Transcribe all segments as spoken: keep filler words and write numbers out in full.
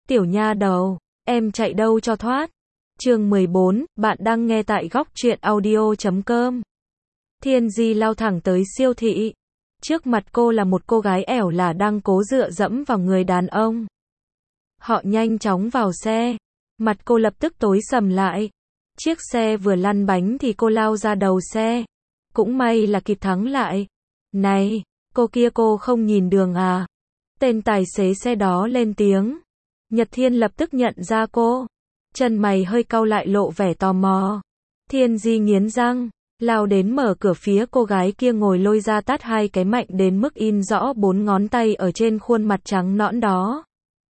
Tiểu nha đầu, em chạy đâu cho thoát. Chương mười bốn, bạn đang nghe tại góc truyện audio chấm com. Thiên Di lao thẳng tới siêu thị. Trước mặt cô là một cô gái ẻo là đang cố dựa dẫm vào người đàn ông. Họ nhanh chóng vào xe. Mặt cô lập tức tối sầm lại. Chiếc xe vừa lăn bánh thì cô lao ra đầu xe. Cũng may là kịp thắng lại. Này, cô kia cô không nhìn đường à? Tên tài xế xe đó lên tiếng. Nhật Thiên lập tức nhận ra cô. Chân mày hơi cau lại lộ vẻ tò mò. Thiên Di nghiến răng, lao đến mở cửa phía cô gái kia ngồi lôi ra tát hai cái mạnh đến mức in rõ bốn ngón tay ở trên khuôn mặt trắng nõn đó.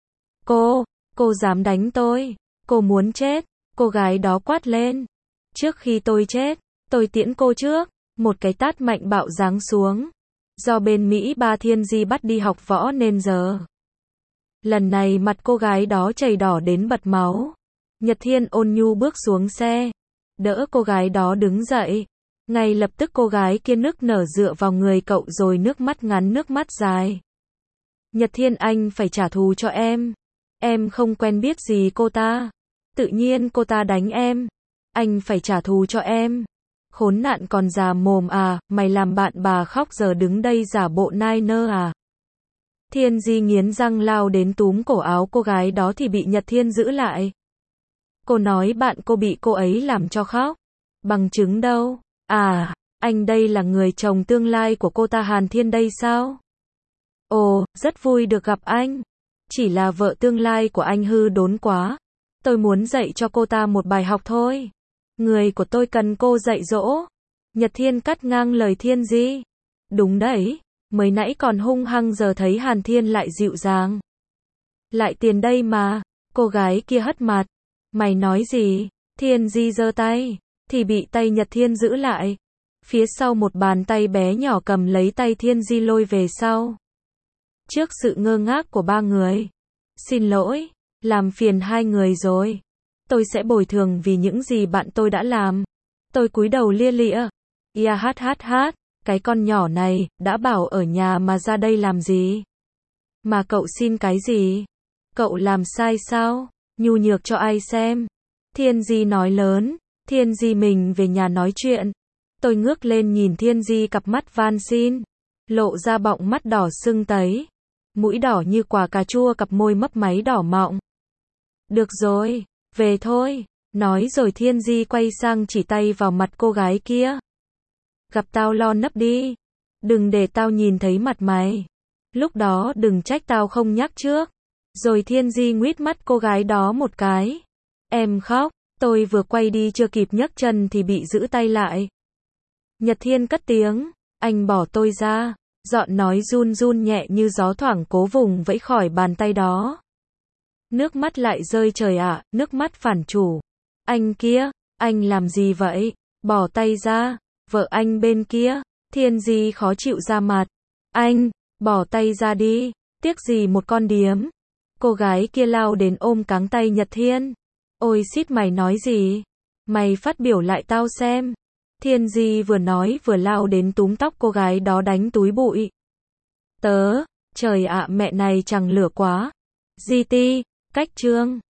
Cô, cô dám đánh tôi, cô muốn chết, cô gái đó quát lên. Trước khi tôi chết, tôi tiễn cô trước, một cái tát mạnh bạo giáng xuống. Do bên Mỹ ba Thiên Di bắt đi học võ nên giờ. Lần này mặt cô gái đó chảy đỏ đến bật máu. Nhật Thiên ôn nhu bước xuống xe, đỡ cô gái đó đứng dậy. Ngay lập tức cô gái kia nức nở dựa vào người cậu rồi nước mắt ngắn nước mắt dài. Nhật Thiên, anh phải trả thù cho em. Em không quen biết gì cô ta. Tự nhiên cô ta đánh em. Anh phải trả thù cho em. Khốn nạn còn già mồm à, mày làm bạn bà khóc giờ đứng đây giả bộ nai nơ à. Thiên Di nghiến răng lao đến túm cổ áo cô gái đó thì bị Nhật Thiên giữ lại. Cô nói bạn cô bị cô ấy làm cho khóc. Bằng chứng đâu? À, anh đây là người chồng tương lai của cô ta Hàn Thiên đây sao? Ồ, rất vui được gặp anh. Chỉ là vợ tương lai của anh hư đốn quá. Tôi muốn dạy cho cô ta một bài học thôi. Người của tôi cần cô dạy dỗ. Nhật Thiên cắt ngang lời Thiên Di. Đúng đấy, mới nãy còn hung hăng giờ thấy Hàn Thiên lại dịu dàng. Lại tiền đây mà, cô gái kia hất mặt. Mày nói gì? Thiên Di giơ tay, thì bị tay Nhật Thiên giữ lại. Phía sau một bàn tay bé nhỏ cầm lấy tay Thiên Di lôi về sau. Trước sự ngơ ngác của ba người. Xin lỗi, làm phiền hai người rồi. Tôi sẽ bồi thường vì những gì bạn tôi đã làm. Tôi cúi đầu lia lịa. Ia hát hát hát, cái con nhỏ này, đã bảo ở nhà mà ra đây làm gì? Mà cậu xin cái gì? Cậu làm sai sao? Nhu nhược cho ai xem? Thiên Di nói lớn. Thiên Di mình về nhà nói chuyện. Tôi ngước lên nhìn Thiên Di cặp mắt van xin. Lộ ra bọng mắt đỏ sưng tấy. Mũi đỏ như quả cà chua, cặp môi mấp máy đỏ mọng. Được rồi, về thôi. Nói rồi Thiên Di quay sang chỉ tay vào mặt cô gái kia. Gặp tao lo nấp đi. Đừng để tao nhìn thấy mặt mày. Lúc đó đừng trách tao không nhắc trước. Rồi Thiên Di nguýt mắt cô gái đó một cái. Em khóc. Tôi vừa quay đi chưa kịp nhấc chân thì bị giữ tay lại. Nhật Thiên cất tiếng. Anh bỏ tôi ra. Giọng nói run run nhẹ như gió thoảng cố vùng vẫy khỏi bàn tay đó. Nước mắt lại rơi trời ạ, nước mắt phản chủ. Anh kia, anh làm gì vậy? Bỏ tay ra. Vợ anh bên kia. Thiên Di khó chịu ra mặt. Anh, bỏ tay ra đi. Tiếc gì một con điếm. Cô gái kia lao đến ôm cáng tay Nhật Thiên. Ôi xít, mày nói gì? Mày phát biểu lại tao xem. Thiên Di vừa nói vừa lao đến túm tóc cô gái đó đánh túi bụi. Tớ, trời ạ, mẹ này chẳng lửa quá. giê tê, cách chương.